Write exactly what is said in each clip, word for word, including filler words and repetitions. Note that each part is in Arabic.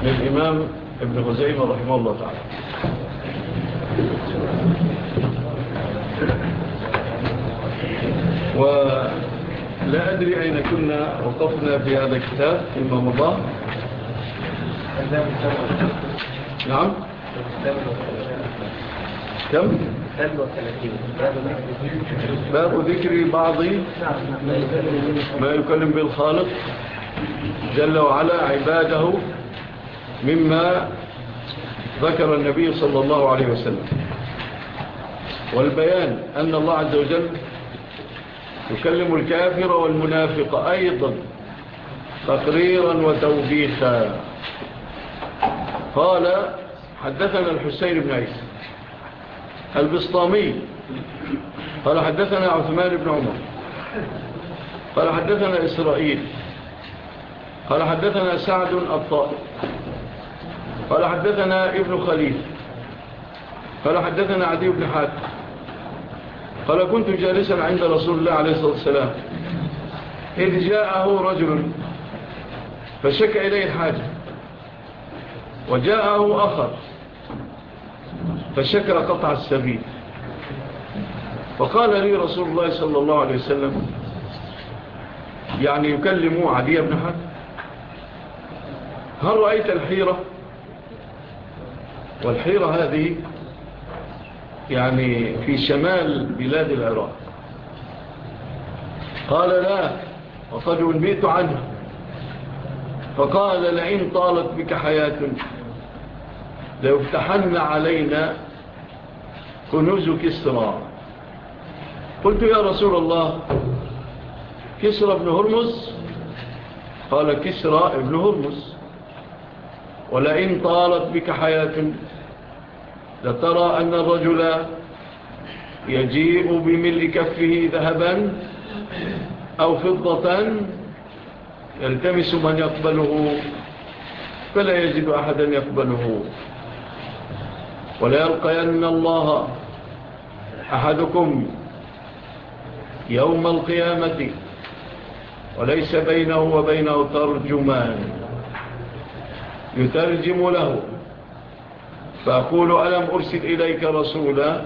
للإمام ابن خزيمة رحمه الله تعالى. ولا أدري أين كنا وقفنا في هذا الكتاب فيما مضى. نعم كم؟ باب ذكر بعض ما يكلم بالخالق جل وعلا عباده مما ذكر النبي صلى الله عليه وسلم، والبيان أن الله عز وجل يكلم الكافر والمنافق أيضا تقريرا وتوبيخا. قال حدثنا الحسين بن عيسى البسطامي قال حدثنا عثمان بن عمر قال حدثنا إسرائيل قال حدثنا سعد الطائي قال حدثنا ابن خليل قال حدثنا عدي بن حاتم قال كنت جالسا عند رسول الله عليه الصلاة والسلام إذ جاءه رجل فشكى إليه الحاجة، وجاءه آخر فشكى قطع السبيل، فقال لي رسول الله صلى الله عليه وسلم يعني يكلم عدي بن حاتم: هل رأيت الحيرة؟ والحيرة هذه يعني في شمال بلاد العراق. قال لا، وقد أنبئت عنها. فقال لئن طالت بك حياة ليفتحن علينا كنوز كسرى. قلت يا رسول الله كسرى ابن هرمز؟ قال كسرى ابن هرمز. ولئن طالت بك حياة لترى أن الرجل يجيء بملء كفه ذهبا أو فضة يلتمس من يقبله فلا يجد أحدا يقبله، ولا يلقين الله أحدكم يوم القيامة وليس بينه وبينه ترجمان يترجم له، فأقول ألم أرسل إليك رسولا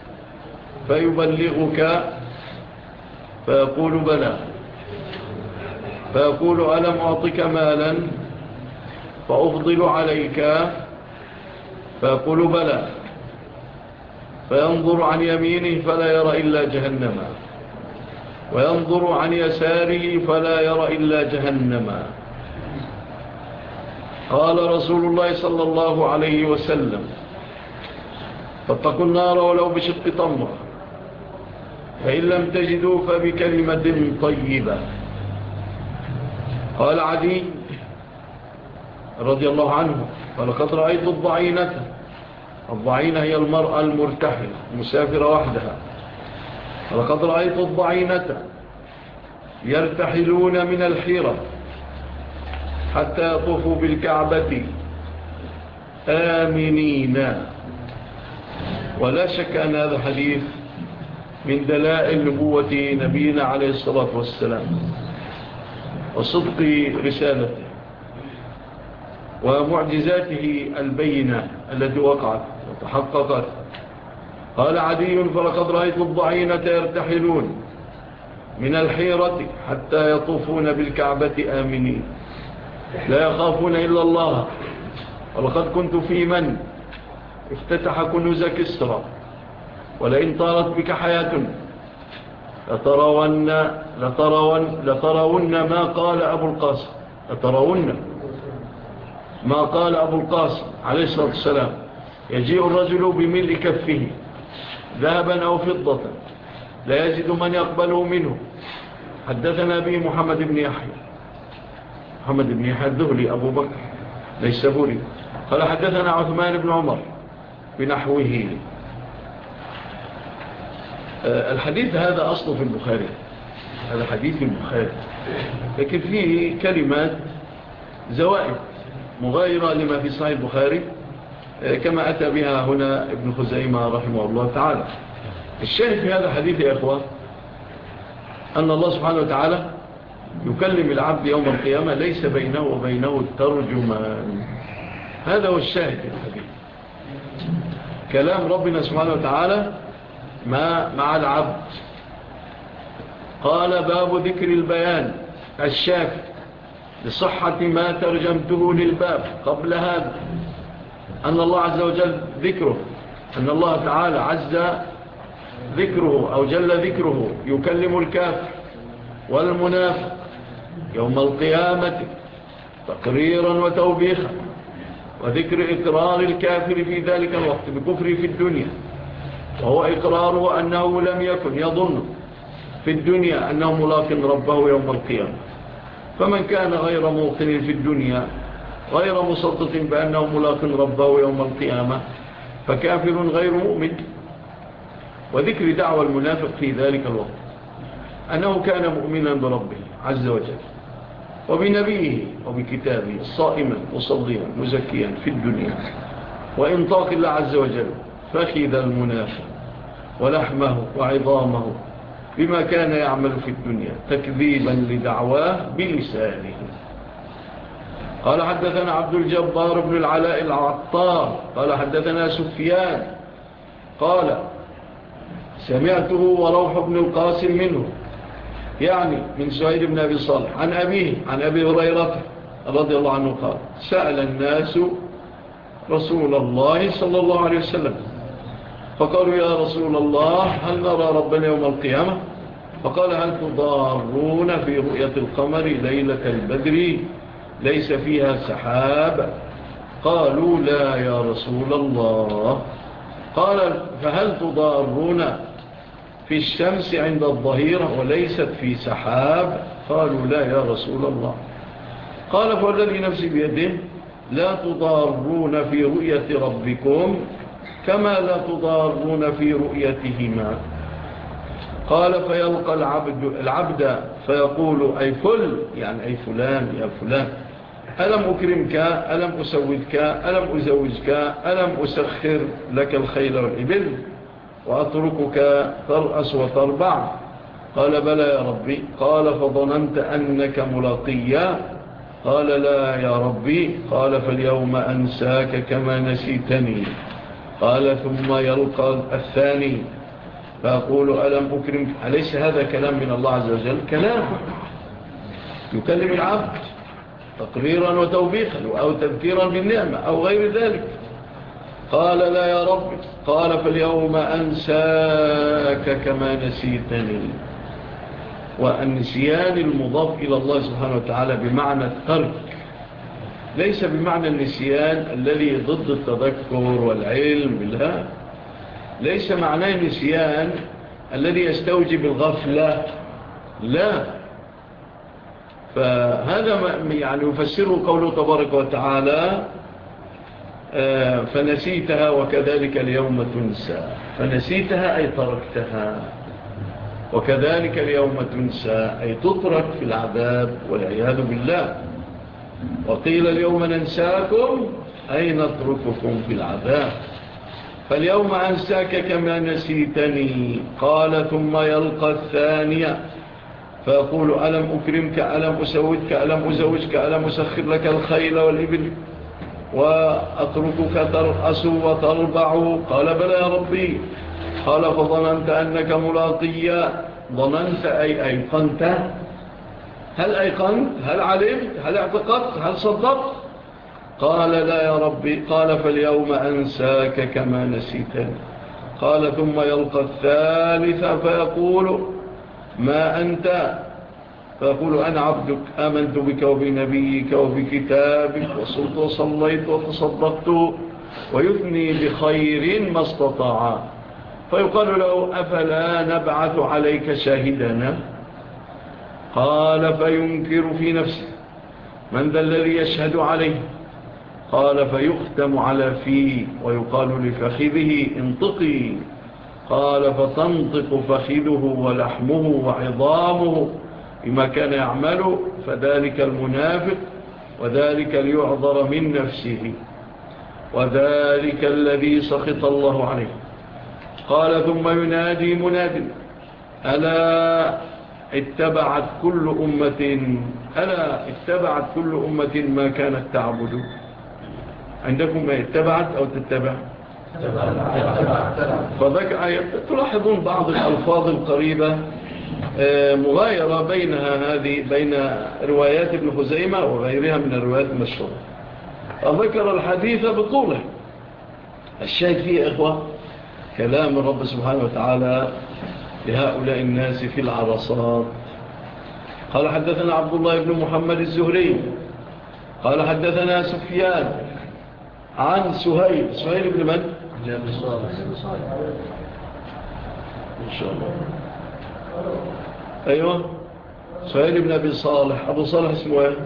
فيبلغك؟ فيقول بلى. فيقول ألم أعطك مالا فأفضل عليك؟ فيقول بلى. فينظر عن يمينه فلا يرى إلا جهنم، وينظر عن يساره فلا يرى إلا جهنم. قال رسول الله صلى الله عليه وسلم: فاتقوا النار ولو بشق تمرة، فإن لم تجدوا فبكلمة طيبة. قال عدي رضي الله عنه: فلقد رأيت الضعينة. الضعينة هي المرأة المرتحلة مسافرة وحدها. فلقد رأيت الضعينة يرتحلون من الحيرة حتى يطوفوا بالكعبة آمنين. ولا شك أن هذا الحديث من دلائل نبوة نبينا عليه الصلاة والسلام وصدق رسالته ومعجزاته البينة التي وقعت وتحققت. قال عدي: فلقد رأيت الضعينة يرتحلون من الحيرة حتى يطوفون بالكعبة آمنين لا يخافون إلا الله. ولقد كنت في من افتتح كنوز كسرى. ولئن طالت بك حياة لترون, لترون, لترون ما قال أبو القاسم لترون ما قال أبو القاسم عليه الصلاة والسلام: يجيء الرجل بملء كفه ذهبا أو فضة لا يجد من يقبله منه. حدثنا به محمد بن يحيى محمد بن يحيى الذهلي أبو بكر ليسبوري قال حدثنا عثمان بن عمر بنحوه. الحديث هذا أصله في البخاري، هذا حديث في البخاري، لكن فيه كلمات زوائد مغايرة لما في صحيح البخاري كما أتى بها هنا ابن خزيمة رحمه الله تعالى. الشاهد في هذا الحديث يا إخوة أن الله سبحانه وتعالى يكلم العبد يوم القيامة ليس بينه وبينه الترجمان. هذا هو الشاهد الحديث. كلام ربنا سبحانه وتعالى ما مع العبد. قال باب ذكر البيان الشافي لصحة ما ترجمته للباب قبل هذا، أن الله عز وجل ذكره، أن الله تعالى عز ذكره أو جل ذكره يكلم الكافر والمنافق يوم القيامة تقريرا وتوبيخا، وذكر إقرار الكافر في ذلك الوقت بكفره في الدنيا، وهو إقراره أنه لم يكن يظن في الدنيا أنه ملاق ربه يوم القيامة. فمن كان غير موقن في الدنيا غير مصدق بأنه ملاق ربه يوم القيامة فكافر غير مؤمن. وذكر دعوى المنافق في ذلك الوقت أنه كان مؤمنا بربه عز وجل وبنبيه وبكتابه صائما مصليا مزكيا في الدنيا، وإنطاق الله عز وجل فخذ المنافق ولحمه وعظامه بما كان يعمل في الدنيا تكذيبا لدعواه بلسانه. قال حدثنا عبد الجبار بن العلاء العطار قال حدثنا سفيان قال سمعته وروح بن القاسم منه، يعني من سعيد بن أبي صالح عن أبيه عن أبي هريرة رضي الله عنه قال سأل الناس رسول الله صلى الله عليه وسلم فقالوا يا رسول الله هل نرى ربنا يوم القيامة؟ فقال هل تضارون في رؤية القمر ليلة البدر ليس فيها سحاب؟ قالوا لا يا رسول الله. قال فهل تضارون في الشمس عند الظهيرة وليست في سحاب؟ قالوا لا يا رسول الله. قال فالذي نفسي بيده لا تضارون في رؤية ربكم كما لا تضارون في رؤيتهما. قال فيلقى العبد, العبد فيقول أي فل يعني أي فلان يا فلان ألم أكرمك ألم أسودك ألم أزوجك ألم أسخر لك الخيل والإبل وأتركك ترأس وتربع؟ قال بلى يا ربي. قال فظننت أنك ملاقيا؟ قال لا يا ربي. قال فاليوم أنساك كما نسيتني. قال ثم يلقى الثاني فأقول ألم أكرمك؟ أليس هذا كلام من الله عز وجل؟ كلام يكلم العبد تقريرا وتوبيخا أو تذكيرا بالنعمة أو غير ذلك. قال لا يا رب. قال فاليوم أنساك كما نسيتني. والنسيان المضاف إلى الله سبحانه وتعالى بمعنى الترك، ليس بمعنى النسيان الذي ضد التذكر والعلم، لا، ليس معناه النسيان الذي يستوجب الغفلة، لا. فهذا يعني يفسره قوله تبارك وتعالى فنسيتها وكذلك اليوم تنسى. فنسيتها أي تركتها، وكذلك اليوم تنسى أي تترك في العذاب والعياذ بالله. وقيل اليوم ننساكم أي نترككم في العذاب. فاليوم أنساك كما نسيتني. قال ثم يلقى الثانية فيقول ألم أكرمك ألم أسودك ألم أزوجك ألم أسخر لك الخيل والإبل وأتركك ترأس وتربع؟ قال بلى يا ربي. قال فظننت أنك ملاقيا. ظننت أي أيقنت. هل أيقنت؟ هل علمت؟ هل اعتقدت؟ هل صدقت؟ قال لا يا ربي. قال فاليوم أنساك كما نسيتني. قال ثم يلقى الثالث فيقول ما أنت؟ فيقول أنا عبدك آمنت بك وبنبيك وبكتابك وصلت وصليت وتصدقت، ويثني بخير ما استطاع. فيقال له أفلا نبعث عليك شاهدنا؟ قال فينكر في نفسه من ذا الذي يشهد عليه؟ قال فيختم على فيه ويقال لفخذه انطقي. قال فتنطق فخذه ولحمه وعظامه بما كان يعمل. فذلك المنافق وذلك ليعذر من نفسه وذلك الذي سخط الله عليه. قال ثم ينادي مناد ألا اتبعت كل أمة ألا اتبعت كل أمة ما كانت تعبد. عندكم ما اتبعت أو تتبع؟ فذلك تلاحظون بعض الألفاظ القريبة مغايرة بينها هذه بين روايات ابن خزيمة وغيرها من الروايات المشهورة. فذكر الحديث بطوله. الشاهد فيه إخوة كلام الرب سبحانه وتعالى لهؤلاء الناس في العرصات. قال حدثنا عبد الله بن محمد الزهري قال حدثنا سفيان عن سهيل سهيل بن من؟ جابر صالح إن شاء الله. أيوة سهيل بن أبي صالح. أبو صالح اسمه ايه؟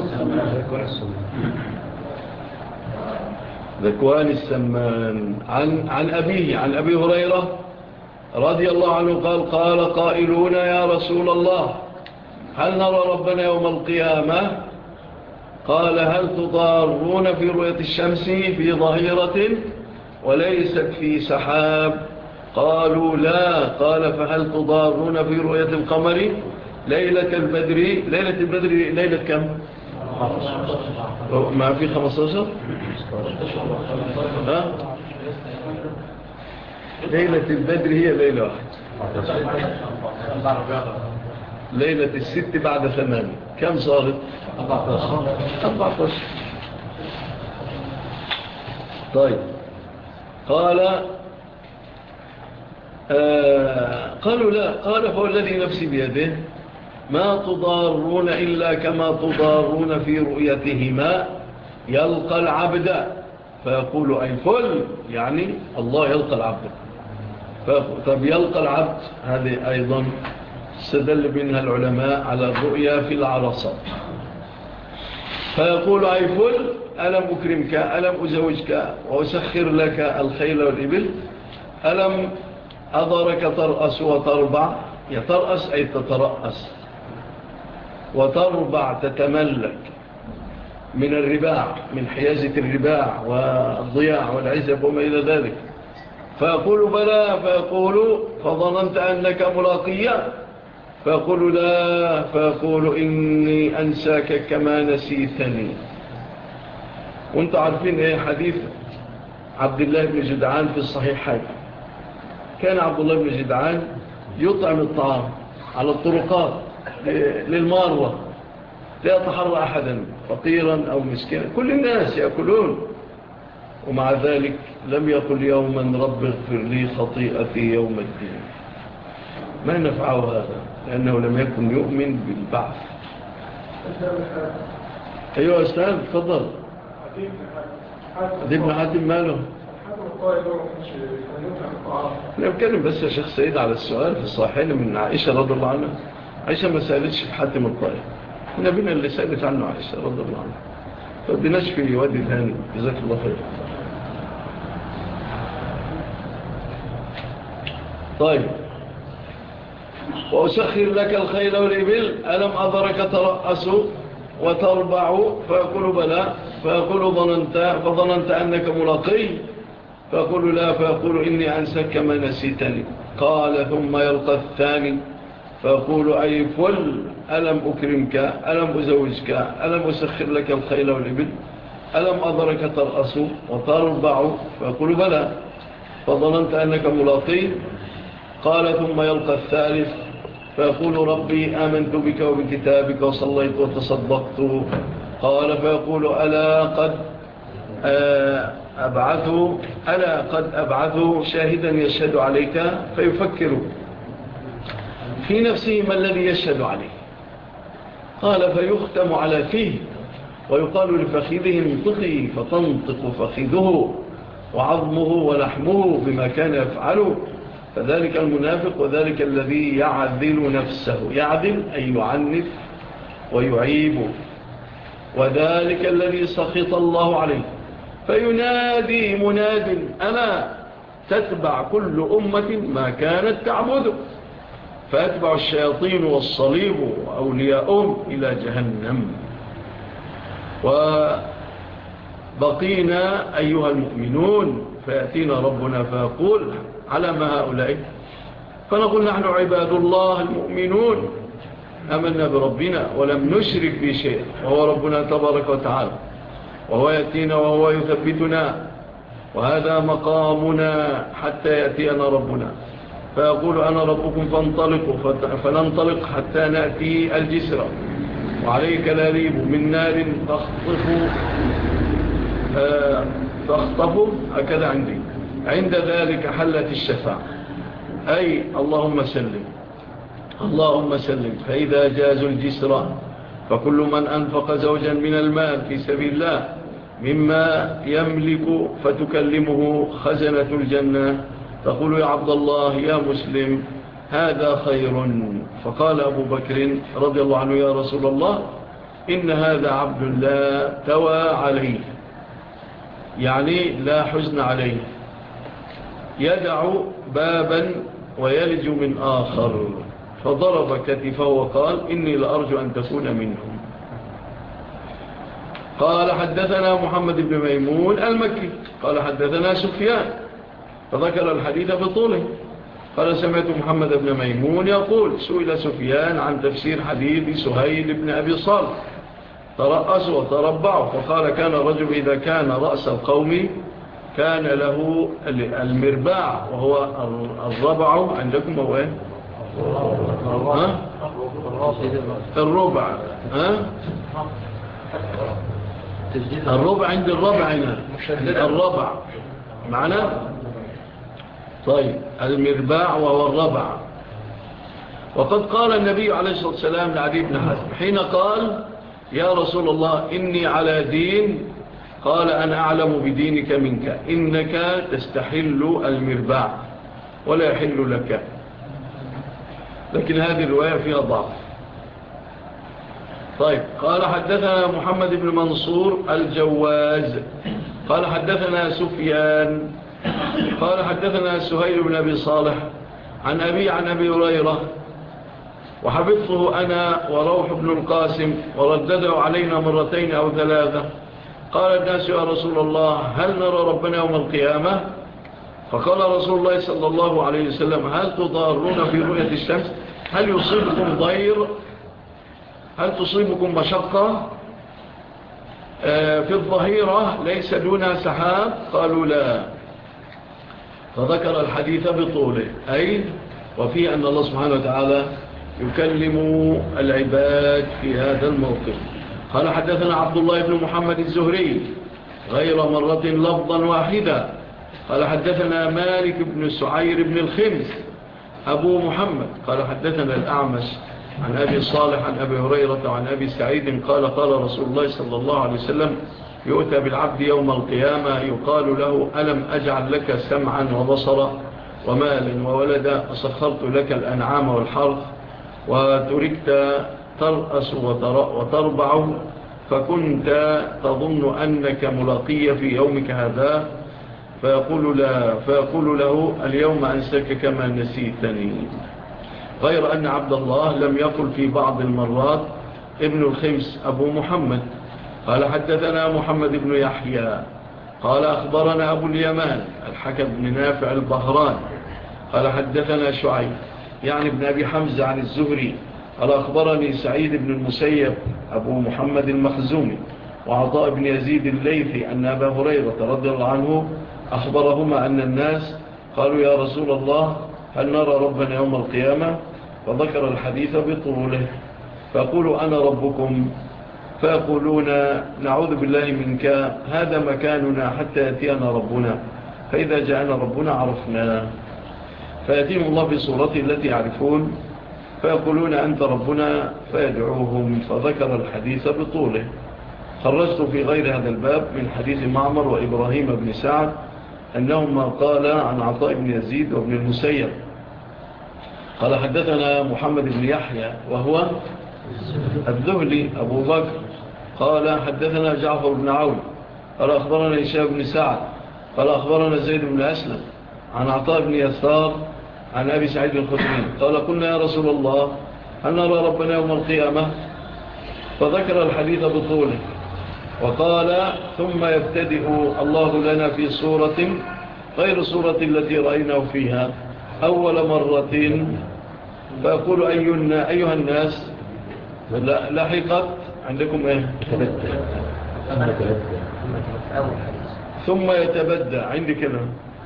ذكوان السمان. عن, عن أبيه عن أبي هريرة رضي الله عنه قال قال قائلون يا رسول الله هل نرى ربنا يوم القيامة؟ قال هل تضارون في رؤية الشمس في ظهيرة وليست في سحاب؟ قالوا لا. قال فهل تضارون في رؤية القمر ليلة البدر؟ ليلة البدر ليلة كم؟ ما في خمستاشر؟ ها؟ ليلة البدر هي ليلة واحدة. ليلة الست بعد ثمان كم صارت؟ أربعة عشر. طيب قال آه قالوا لا. قال فهو الذي نفسي بيده ما تضارون إلا كما تضارون في رؤيتهما يلقى العبد فيقول أي فل، يعني الله يلقى العبد. طب يلقى العبد هذه أيضا استدل منها العلماء على الرؤيا في العرصات. فيقول أي فل ألم أكرمك ألم أزوجك وأسخر لك الخيل والإبل ألم أضرك ترأس وتربع. يترأس أي تترأس وتربع تتملك من الرباع من حيازة الرباع والضياع والعزب وما إلى ذلك. فيقول بلى فيقول فظننت أنك ملاقيا فيقول لا فيقول إني أنساك كما نسيتني. وانت عارفين ايه حديث عبد الله بن جدعان في الصحيحين. كان عبد الله بن جدعان يطعم الطعام على الطرقات للمارة لا يتحرى أحدا فقيرا أو مسكينا كل الناس يأكلون ومع ذلك لم يقل يوما رب اغفر لي خطيئتي يوم الدين. ما نفعه هذا لأنه لم يكن يؤمن بالبعث. أيها أستاذ تفضل. حديث ابن حاتم ماله؟ أنا أتكلم بس يا شيخ سيد على السؤال في الصحيحين من عائشة رضي الله عنها. عائشة ما سألتش في حاتم الطائي، نبينا اللي سألت عنه عائشة رضي الله عنها. فبناش في وادي ثاني جزاك الله خير. طيب وأسخر لك الخيل والإبل ألم أضرك ترأس وتربع فيقول بلى فيقول ظننت فظننت أنك ملاقي فيقول لا فيقول إني أنسك كما نسيتني. قال ثم يلقى الثاني فيقول أي فل ألم أكرمك ألم أزوجك ألم أسخر لك الخيل والإبل ألم أضرك ترأس وتربع فيقول بلى فظننت أنك ملاقي. قال ثم يلقى الثالث فيقول ربي آمنت بك وبكتابك وصليت وتصدقت. قال فيقول ألا قد أبعثه ألا قد أبعثه شاهدا يشهد عليك فيفكر في نفسه ما الذي يشهد عليه. قال فيختم على فيه ويقال لفخذه انطقي فتنطق فخذه وعظمه ولحمه بما كان يفعله. فذلك المنافق وذلك الذي يعذل نفسه يعذل أي يعنف ويعيب وذلك الذي سخط الله عليه. فينادي مناد ألا تتبع كل أمة ما كانت تعبده فأتبع الشياطين والصليب وأولياءهم إلى جهنم. وبقينا أيها المؤمنون فيأتينا ربنا فيقول على ما هؤلاء فنقول نحن عباد الله المؤمنون آمنا بربنا ولم نشرك به شيء وهو ربنا تبارك وتعالى. وهو يأتينا وهو يثبتنا، وهذا مقامنا حتى يأتينا ربنا، فيقول أنا ربكم فانطلقوا، فننطلق حتى نأتي الجسر وعليه كلاليب من نار تخطف آه تخطف هكذا عندي. عند ذلك حلت الشفاعة، أي اللهم سلم اللهم سلم. فإذا جازوا الجسر فكل من أنفق زوجا من المال في سبيل الله مما يملك فتكلمه خزنة الجنة تقول يا عبد الله يا مسلم هذا خير. فقال أبو بكر رضي الله عنه يا رسول الله إن هذا عبد لا توى عليه، يعني لا حزن عليه، يدع بابا ويلج من آخر. فضرب كتفه وقال إني لأرجو أن تكون منهم. قال حدثنا محمد بن ميمون المكي قال حدثنا سفيان، فذكر الحديث بطوله. قال سمعت محمد بن ميمون يقول سئل سفيان عن تفسير حديث سهيل بن أبي صالح ترأسوا وتربعوا، فقال كان رجل إذا كان رأس القوم كان له المرباع، وهو الربع عندكم هو ايه؟ ها؟ الربع. ها؟ الربع عند الربع هنا الربع معنا. طيب المرباع وهو الربع. وقد قال النبي عليه الصلاة والسلام لعلي بن حاتم حين قال يا رسول الله إني على دين، قال أنا أعلم بدينك منك، إنك تستحل المرباع ولا يحل لك. لكن هذه الرواية فيها ضعف. طيب قال حدثنا محمد بن منصور الجواز قال حدثنا سفيان قال حدثنا سهيل بن أبي صالح عن أبي عن أبي هريرة وحفظته أنا وروح بن القاسم وردده علينا مرتين أو ثلاثة. قال الناس يا رسول الله هل نرى ربنا يوم القيامة؟ فقال رسول الله صلى الله عليه وسلم هل تضارون في رؤية الشمس؟ هل يصيبكم ضير؟ هل تصيبكم مشقة في الظهيرة ليس دونها سحاب؟ قالوا لا. فذكر الحديث بطوله، أي وفيه أن الله سبحانه وتعالى يكلم العباد في هذا الموقف. قال حدثنا عبد الله بن محمد الزهري غير مرة لفظا واحدا قال حدثنا مالك بن سعير بن الخمس أبو محمد قال حدثنا الأعمش عن أبي صالح عن أبي هريرة وعن أبي سعيد قال قال رسول الله صلى الله عليه وسلم يؤتى بالعبد يوم القيامة يقال له ألم أجعل لك سمعا وبصرا ومالا وولدا أسخرت لك الأنعام والحرث وتركت ترأس وتربع فكنت تظن أنك ملاقي في يومك هذا فيقول, لا فيقول له اليوم أنسك كما نسيتني. غير أن عبد الله لم يقل في بعض المرات ابن الخمس أبو محمد قال حدثنا محمد بن يحيى قال أخبرنا أبو اليمان الحكم بن نافع البهران قال حدثنا شعيب يعني ابن أبي حمزة عن الزهري قال أخبرني سعيد بن المسيب أبو محمد المخزومي وعطاء بن يزيد الليثي أن أبا هريرة رضي الله عنه أخبرهما أن الناس قالوا يا رسول الله هل نرى ربنا يوم القيامة؟ فذكر الحديث بطوله. فيقول أنا ربكم فيقولون نعوذ بالله منك هذا مكاننا حتى يأتينا ربنا، فإذا جاءنا ربنا عرفنا، فيأتيهم الله في صورته التي يعرفون فيقولون أنت ربنا فيدعوهم. فذكر الحديث بطوله. خرجت في غير هذا الباب من حديث معمر وإبراهيم بن سعد أنهما قال عن عطاء بن يزيد وابن المسيب قال حدثنا محمد بن يحيى وهو الذهلي أبو بكر قال حدثنا جعفر بن عون قال أخبرنا هشام بن سعد قال أخبرنا زيد بن أسلم عن عطاء بن يسار عن أبي سعيد الخدري قال قلنا يا رسول الله هل نرى ربنا يوم القيامة؟ فذكر الحديث بطوله وقال ثم يبتدئ الله لنا في صورة غير صورة التي رأيناه فيها أول مرة فيقول أينا أيها الناس لحقت عندكم إيه؟ ثم يتبدى عندي كده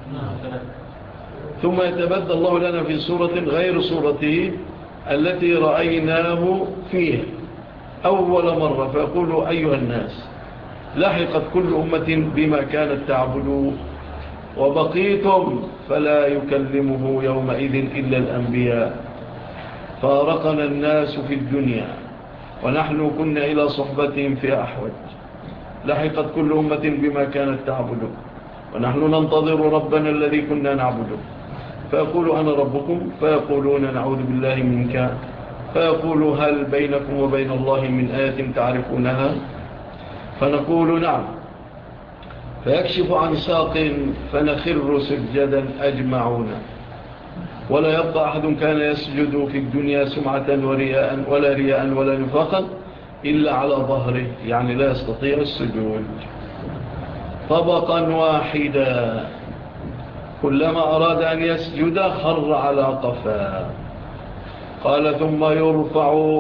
ثم يتبدى الله لنا في سورة غير سورته التي رأيناه فيها أول مرة فيقول أيها الناس لحقت كل أمة بما كانت تعبد وبقيتم فلا يكلمه يومئذ إلا الأنبياء فارقنا الناس في الدنيا ونحن كنا إلى صحبتهم في أحوج لحقت كل أمة بما كانت تعبد ونحن ننتظر ربنا الذي كنا نعبده فيقول أنا ربكم فيقولون نعوذ بالله منك فيقول هل بينكم وبين الله من آية تعرفونها فنقول نعم فيكشف عن ساق فنخر سجدا أجمعون ولا يبقى أحد كان يسجد في الدنيا سمعة ورياء ولا رياء ولا نفاقا إلا على ظهره يعني لا يستطيع السجود طبقا واحدا كلما أراد أن يسجد خر على قفا قال ثم يرفع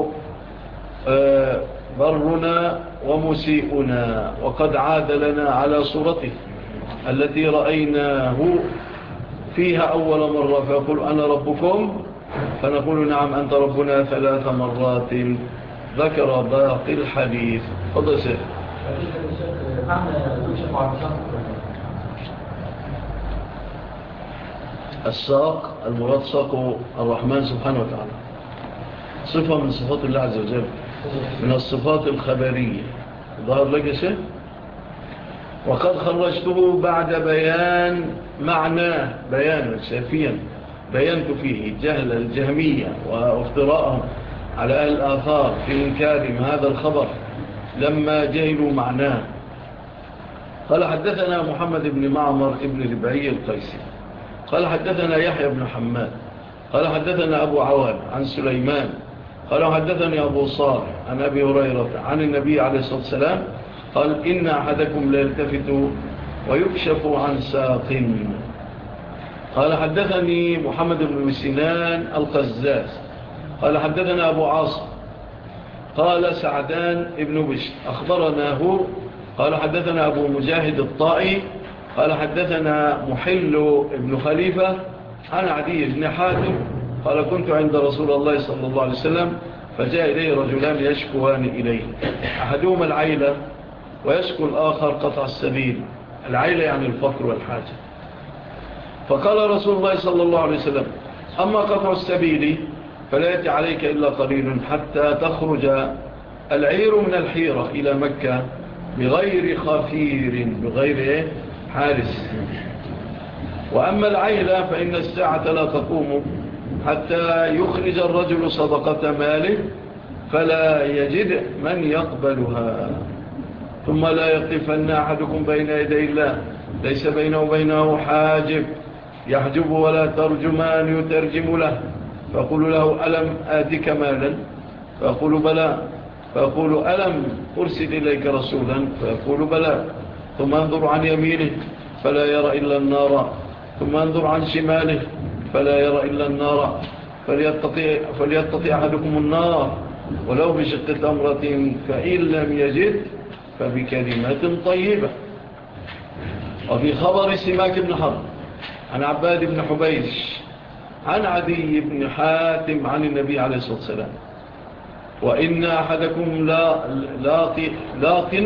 برنا ومسيئنا وقد عاد لنا على صورته التي رأيناه فيها أول مرة فيقول أنا ربكم فنقول نعم أنت ربنا ثلاث مرات ذكر باقي الحديث فضل سيد الساق المراد ساق الرحمن سبحانه وتعالى صفة من صفات الله عز وجل من الصفات الخبرية ظهر لك شيء وقد خرجته بعد بيان معناه بيانا سافيا بينت فيه جهل الجهمية وافتراءهم على أهل الآثار في إنكارهم هذا الخبر لما جهلوا معناه قال حدثنا محمد بن معمر بن ربعي القيسي قال حدثنا يحيى بن حماد قال حدثنا أبو عوان عن سليمان قال حدثني أبو صالح عن أبي هريرة عن النبي عليه الصلاة والسلام قال إن أحدكم لا يلتفت ويكشف عن ساق قال حدثني محمد بن سنان القزاز قال حدثنا أبو عاصم قال سعدان ابن بشر أخبرناه قال حدثنا أبو مجاهد الطائي قال حدثنا محل ابن خليفة عن عدي بن حاتم قال كنت عند رسول الله صلى الله عليه وسلم فجاء إليه رجلان يشكوان إليه أحدهما العيلة ويشكو الآخر قطع السبيل العيلة يعني الفقر والحاجة فقال رسول الله صلى الله عليه وسلم أما قطع السبيل فلا يأتي عليك إلا قليل حتى تخرج العير من الحيرة إلى مكة بغير خفير بغير حارس وأما العيلة فإن الساعة لا تقوم حتى يخرج الرجل صدقة ماله فلا يجد من يقبلها ثم لا يقفن أحدكم بين يدي الله ليس بينه وبينه حاجب يحجب ولا ترجمان يترجم له فأقول له ألم آتك مالا فأقول بلى فأقول ألم أرسل إليك رسولا فأقول بلى ثم انظر عن يمينه فلا يرى إلا النار ثم انظر عن شماله فلا يرى إلا النار فليتطيع, فليتطيع أحدكم النار ولو بشق تمرة فإن لم يجد فبكلمة طيبة وفي خبر سماك بن حرب عن عباد بن حبيش عن عدي بن حاتم عن النبي عليه الصلاة والسلام وإن أحدكم لا لاقي لاق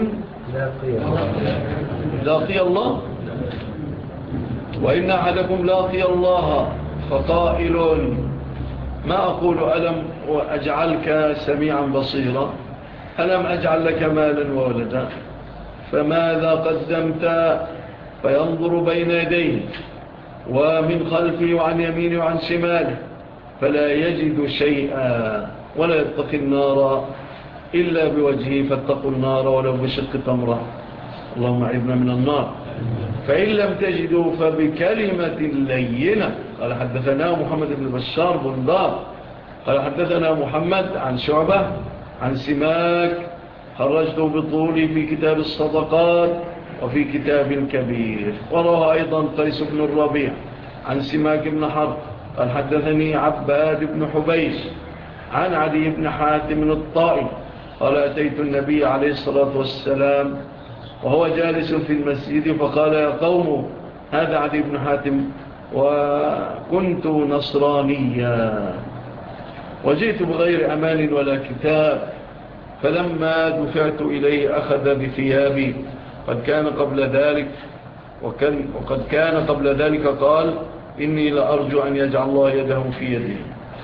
لاقي الله وإن أحدكم لاقي الله فقائل ما أقول ألم أجعلك سميعا بصيرا ألم أجعل لك مالا وولدا فماذا قدمت فينظر بين يديه ومن خلفه وعن يمينه وعن شماله فلا يجد شيئا ولا يتقي النار إلا بوجهه فاتقوا النار ولو بشق تمرة اللهم عبنا من النار فإن لم تجدوا فبكلمة لينة قال حدثنا محمد بن بشار بن دار قال حدثنا محمد عن شعبة عن سماك خرجته بطولي في كتاب الصدقات وفي كتاب الكبير وروى أيضا قيس بن الربيع عن سماك بن حرب قال حدثني عباد بن حبيش عن عدي بن حاتم الطائي قال أتيت النبي عليه الصلاة والسلام وهو جالس في المسجد فقال يا قوم هذا عدي بن حاتم وكنت نصرانيا وجئت بغير أمان ولا كتاب، فلما دفعت إليه أخذ بثيابي قد كان قبل ذلك وكان وقد كان قبل ذلك قال إني لأرجو أن يجعل الله يده في يدي.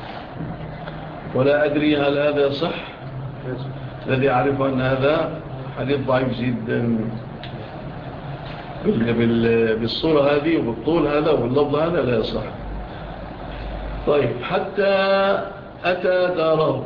ولا أدري هل هذا صح، الذي أعرف أن هذا حديث ضعيف جدا بالصورة هذه وبالطول هذا واللفظ هذا لا يصح. طيب حتى أتى داره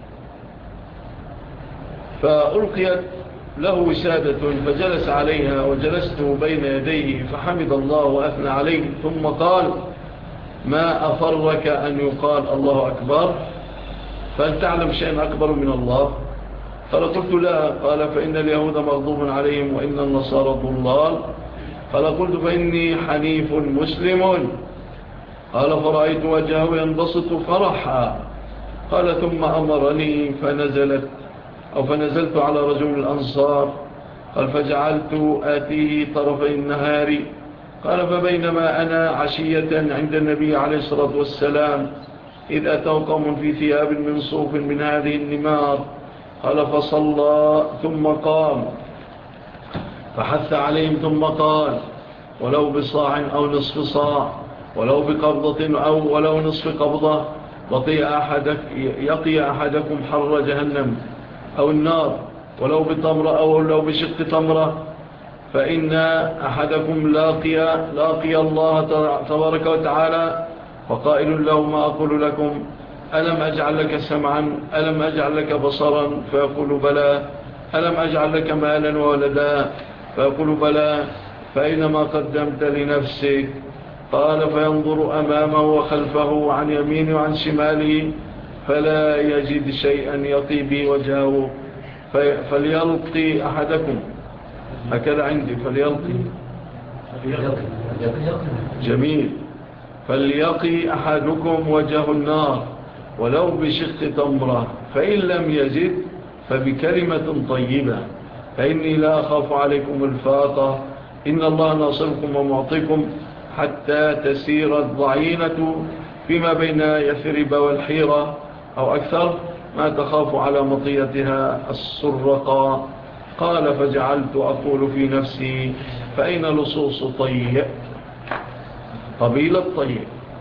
فألقيت له وسادة فجلس عليها وجلست بين يديه فحمد الله وأثنى عليه ثم قال ما أفرك أن يقال الله أكبر، فهل تعلم شيئا أكبر من الله؟ قال قلت لا. قال فإن اليهود مغضوب عليهم وإن النصارى ضلال. قال قلت فإني حنيف مسلم. قال فرأيت وجهه ينبسط فرحا. قال ثم أمرني فنزلت أو فنزلت على رجل الأنصار. قال فجعلت آتيه طرفي النهار. قال فبينما أنا عشية عند النبي عليه الصلاة والسلام إذ أتوا قوم في ثياب من صوف من هذه النمار. قال فصلى ثم قام فحث عليهم ثم قال ولو بصاع أو نصف صاع ولو بقبضة أو ولو نصف قبضة يقي أحدك يقي أحدكم حر جهنم أو النار ولو بتمرة أو لو بشق تمرة، فإن أحدكم لاقي, لاقي الله تبارك وتعالى وقائل له ما أقول لكم ألم أجعل لك سمعا ألم أجعل لك بصرا فيقول بلى، ألم أجعل لك مالا وولدا فيقول بلى، فإنما قدمت لنفسك. قال فينظر أمامه وخلفه وعن يمينه وعن شماله فلا يجد شيئا يقي به وجهه فليلقي أحدكم هكذا عندي فليلقي جميل فليقي أحدكم وجه النار ولو بشق تمرة فإن لم يجد فبكلمة طيبة فإني لا أخاف عليكم الفاقة إن الله ناصركم ومعطيكم حتى تسير الضعينة فيما بين يثرب والحيرة أو أكثر ما تخاف على مطيتها السرقة. قال فجعلت أقول في نفسي فأين لصوص طيء قبيلة طيء.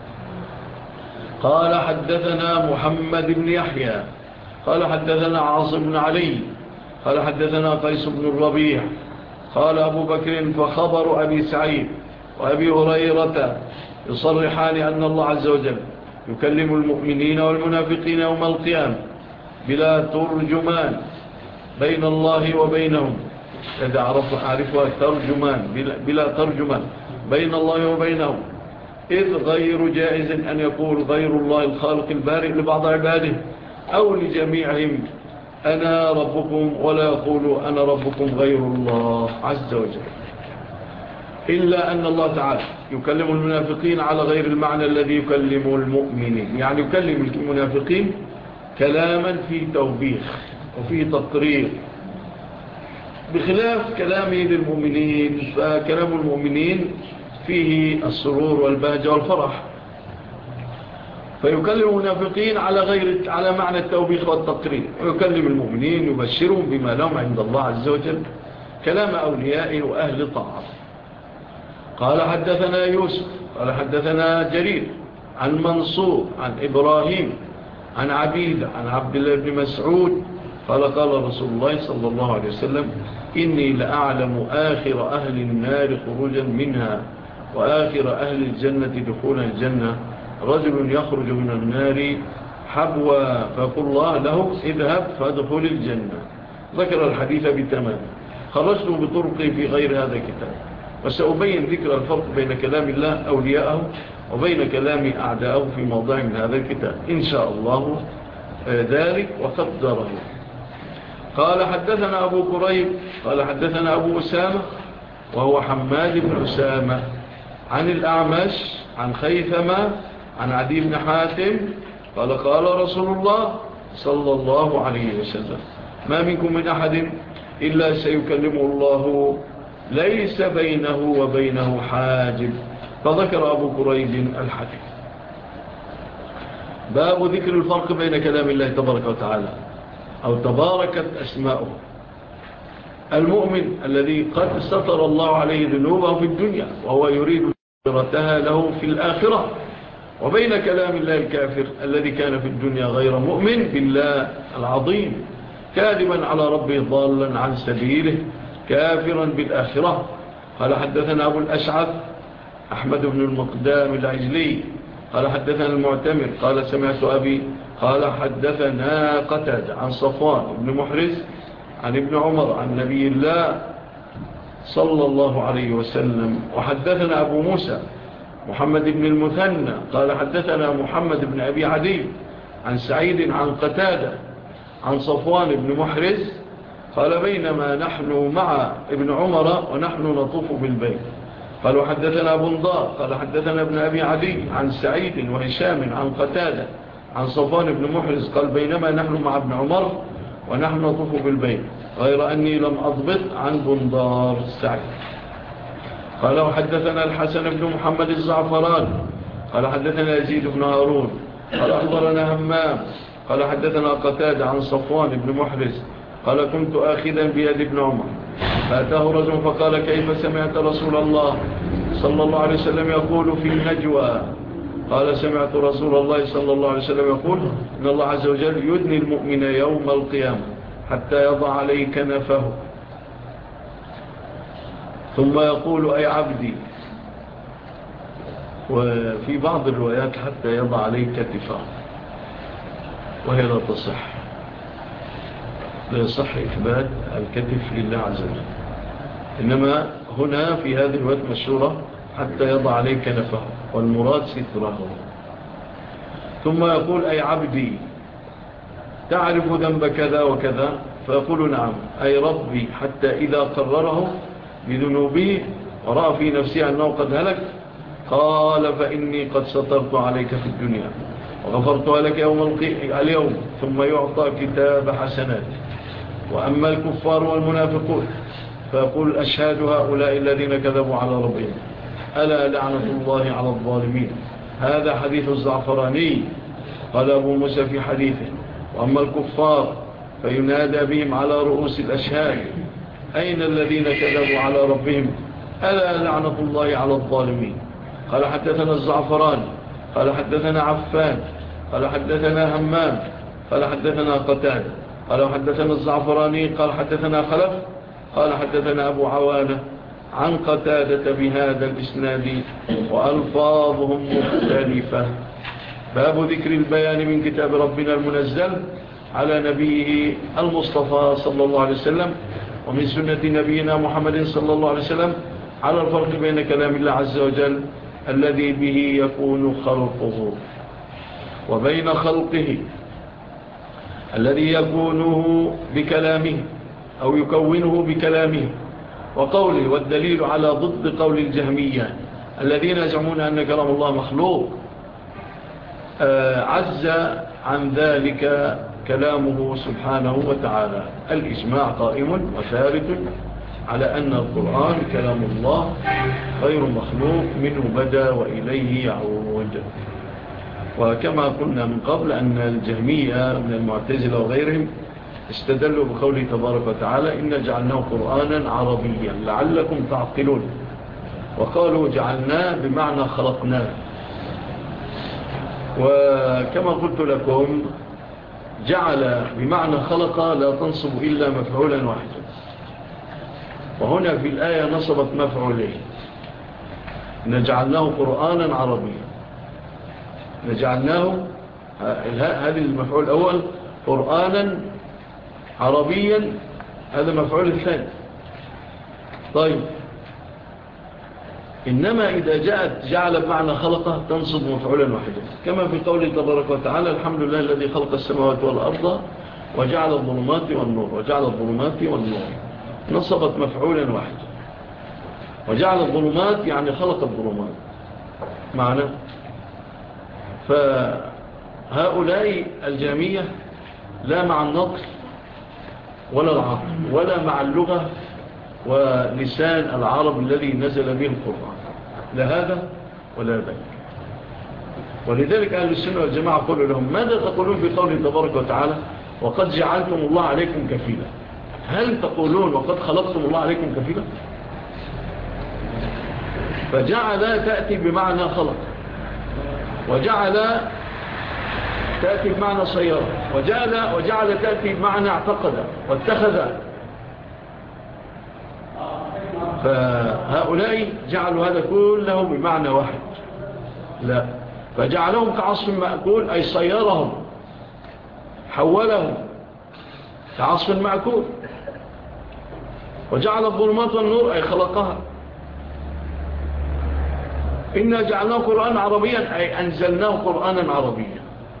قال حدثنا محمد بن يحيى قال حدثنا عاصم بن علي قال حدثنا قيس بن الربيع قال أبو بكر فخبر أبي سعيد وأبي هريرة يصرحان أن الله عز وجل يكلم المؤمنين والمنافقين يوم القيامة بلا ترجمان بين الله وبينهم. إذا أعرفها ترجمان بلا, بلا ترجمان بين الله وبينهم إذ غير جائز أن يقول غير الله الخالق البارئ لبعض عباده أو لجميعهم أنا ربكم ولا يقول أنا ربكم غير الله عز وجل، إلا أن الله تعالى يكلم المنافقين على غير المعنى الذي يكلم المؤمنين، يعني يكلم المنافقين كلاما في توبيخ وفي تقرير بخلاف كلامه للمؤمنين، فكلام المؤمنين فيه السرور والبهجة والفرح، فيكلم المنافقين على غير على معنى التوبيخ والتقرير، ويكلم المؤمنين يبشرهم بما لهم عند الله عز وجل كلام أوليائه وأهل طاعته. قال حدثنا يوسف قال حدثنا جرير عن منصور عن إبراهيم عن عبيد عن عبد الله بن مسعود قال قال رسول الله صلى الله عليه وسلم إني لأعلم آخر أهل النار خروجا منها وآخر أهل الجنة دخولا الجنة رجل يخرج من النار حبوا فيقول الله له اذهب فادخل الجنة. ذكر الحديث بتمام، خرجت بطرقي في غير هذا الكتاب، وسأبين ذكر الفرق بين كلام الله أولياءه وبين كلام أعداءه في موضع من هذا الكتاب إن شاء الله ذلك وقدره. قال حدثنا أبو كريب قال حدثنا أبو أسامة وهو حماد بن أسامة عن الأعمش عن خيثمة عن عدي بن حاتم قال قال رسول الله صلى الله عليه وسلم ما منكم من أحد إلا سيكلمه الله ليس بينه وبينه حاجب. فذكر أبو كريب الحديث. باب ذكر الفرق بين كلام الله تبارك وتعالى أو تباركت أسماؤه. المؤمن الذي قد ستر الله عليه ذنوبه في الدنيا وهو يريد سترتها له في الآخرة، وبين كلام الله الكافر الذي كان في الدنيا غير مؤمن بالله العظيم، كاذبا على ربه ضالا عن سبيله، كافرا بالآخرة. قال حدثنا أبو الأشعث أحمد بن المقدام العجلي قال حدثنا المعتمر قال سمعت أبي قال حدثنا قتادة عن صفوان بن محرز عن ابن عمر عن نبي الله صلى الله عليه وسلم. وحدثنا أبو موسى محمد بن المثنى قال حدثنا محمد بن أبي عدي عن سعيد عن قتادة عن صفوان بن محرز قال بينما نحن مع ابن عمر ونحن نطوف بالبيت. قالوا حدثنا أبو نضار قال حدثنا ابن أبي عدي عن سعيد وهشام عن قتادة عن صفوان بن محرز قال بينما نحن مع ابن عمر ونحن نطوف بالبيت غير أني لم أضبط عن بندار سعيد. قال حدثنا الحسن بن محمد الزعفران قال حدثنا يزيد بن هارون قال أخبرنا همام قال حدثنا قتادة عن صفوان بن محرز قال كنت آخذا بيد ابن عمر فأتاه رجل فقال كيف سمعت رسول الله صلى الله عليه وسلم يقول في النجوى؟ قال سمعت رسول الله صلى الله عليه وسلم يقول إن الله عز وجل يدني المؤمن يوم القيامة حتى يضع عليه كنفه ثم يقول أي عبدي، وفي بعض الروايات حتى يضع عليه كتفه، وهي لا تصح، لا يصح إثبات الكتف لله عز وجل، إنما هنا في هذه الروايات مشهورة حتى يضع عليه كنفه والمراد ستره. ثم يقول أي عبدي تعرف ذنب كذا وكذا؟ فيقول نعم أي ربي، حتى إذا قرره بذنوبه ورأى في نفسه أنه قد هلك قال فإني قد سترت عليك في الدنيا وغفرتها لك يوم اليوم، ثم يعطى كتاب حسنات. وأما الكفار والمنافقون فيقول أشهد هؤلاء الذين كذبوا على ربهم ألا لعنة الله على الظالمين. هذا حديث الزعفراني. قال أبو موسى في حديثه وأما الكفار فينادى بهم على رؤوس الأشهاد أين الذين كذبوا على ربهم ألا لعنة الله على الظالمين. قال حدثنا الزعفراني قال حدثنا عفان قال حدثنا همام قال حدثنا قتادة قال حدثنا الزعفراني قال حدثنا خلف قال حدثنا أبو عوانة عن قتادة بهذا الإسناد وألفاظهم مختلفة. باب ذكر البيان من كتاب ربنا المنزل على نبيه المصطفى صلى الله عليه وسلم ومن سنة نبينا محمد صلى الله عليه وسلم على الفرق بين كلام الله عز وجل الذي به يكون خلقه وبين خلقه الذي يكونه بكلامه أو يكونه بكلامه وقوله. والدليل على ضد قول الجهمية الذين يزعمون أن كلام الله مخلوق عز عن ذلك كلامه سبحانه وتعالى. الإجماع قائم وثابت على أن القرآن كلام الله غير مخلوق منه بدأ وإليه يعود. وكما قلنا من قبل أن الجهمية من المعتزلة وغيرهم استدلوا بقوله تبارك وتعالى إن جعلناه قرآنا عربيا لعلكم تعقلون، وقالوا جعلناه بمعنى خلقناه. وكما قلت لكم جعل بمعنى خلق لا تنصب إلا مفعولا واحدا، وهنا في الآية نصبت مفعولين. نجعلناه قرآنا عربيا، نجعلناه هذا المفعول الأول قرآنا عربيا، هذا مفعول الثاني. طيب إنما إذا جاءت جعل بمعنى خلقه تنصب مفعولا واحدا، كما في قوله تبارك وتعالى الحمد لله الذي خلق السماوات والأرض وجعل الظلمات والنور وجعل الظلمات والنور، نصبت مفعولا واحدا. وجعل الظلمات يعني خلق الظلمات معنى. فهؤلاء الجهمية لا مع النقل ولا العقل ولا مع اللغة ولسان العرب الذي نزل به القرآن، لا هذا ولا ذاك. ولذلك أهل السنة والجماعة قولوا لهم ماذا تقولون في قوله تبارك وتعالى وقد جعلتم الله عليكم كفيلا؟ هل تقولون وقد خلقتم الله عليكم كفيلا؟ فجعل تأتي بمعنى خلق، وجعل تأتي بمعنى سيارة، وجعل, وجعل تأتي بمعنى اعتقد واتخذ. فهؤلاء جعلوا هذا كله بمعنى واحد، لا، فجعلهم كعصف مأكول أي صيرهم حولهم كعصف مأكول، وجعل الظلمات والنور أي خلقها. إنا جعلناه قرآن عربيا أي أنزلناه قرآنا عربيا.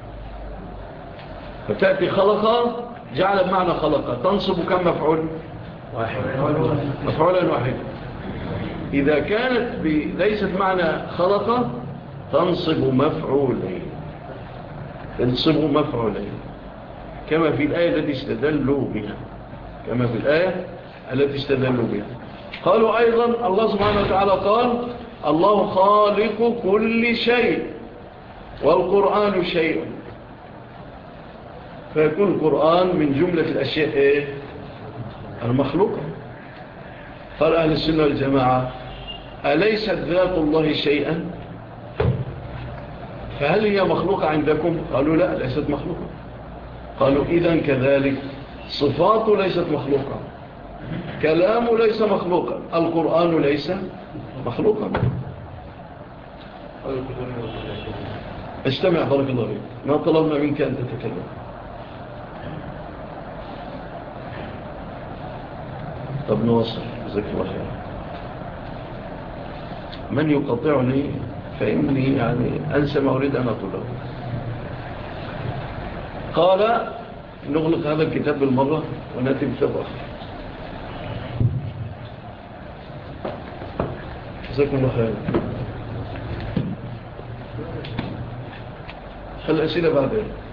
فتأتي خلقها جعل بمعنى خلقها تنصب كم مفعول؟ واحد، مفعولا واحد. إذا كانت ليست معنى خلقة تنصب مفعولين، تنصب مفعولين كما في الآية التي استدلوا بها، كما في الآية التي استدلوا بها. قالوا أيضا الله سبحانه وتعالى قال الله خالق كل شيء والقرآن شيء، فيكون القرآن من جملة الأشياء إيه؟ المخلوقة. قال أهل السنة والجماعة أليست ذات الله شيئا؟ فهل هي مخلوقة عندكم؟ قالوا لا، ليست مخلوقة. قالوا إذن كذلك صفاته ليست مخلوقة، كلامه ليس مخلوقا، القرآن ليس مخلوقا. استمع بارك الله فيك، ما طلبنا منك أن تتكلم. طب نواصل، جزاك الله خير. من يقطعني فإني يعني أنسى ما أريد أن أقوله. قال نغلق هذا الكتاب بالمرة ونأتي بكتاب آخر. جزاكم الله خير. الأسئلة بعدين.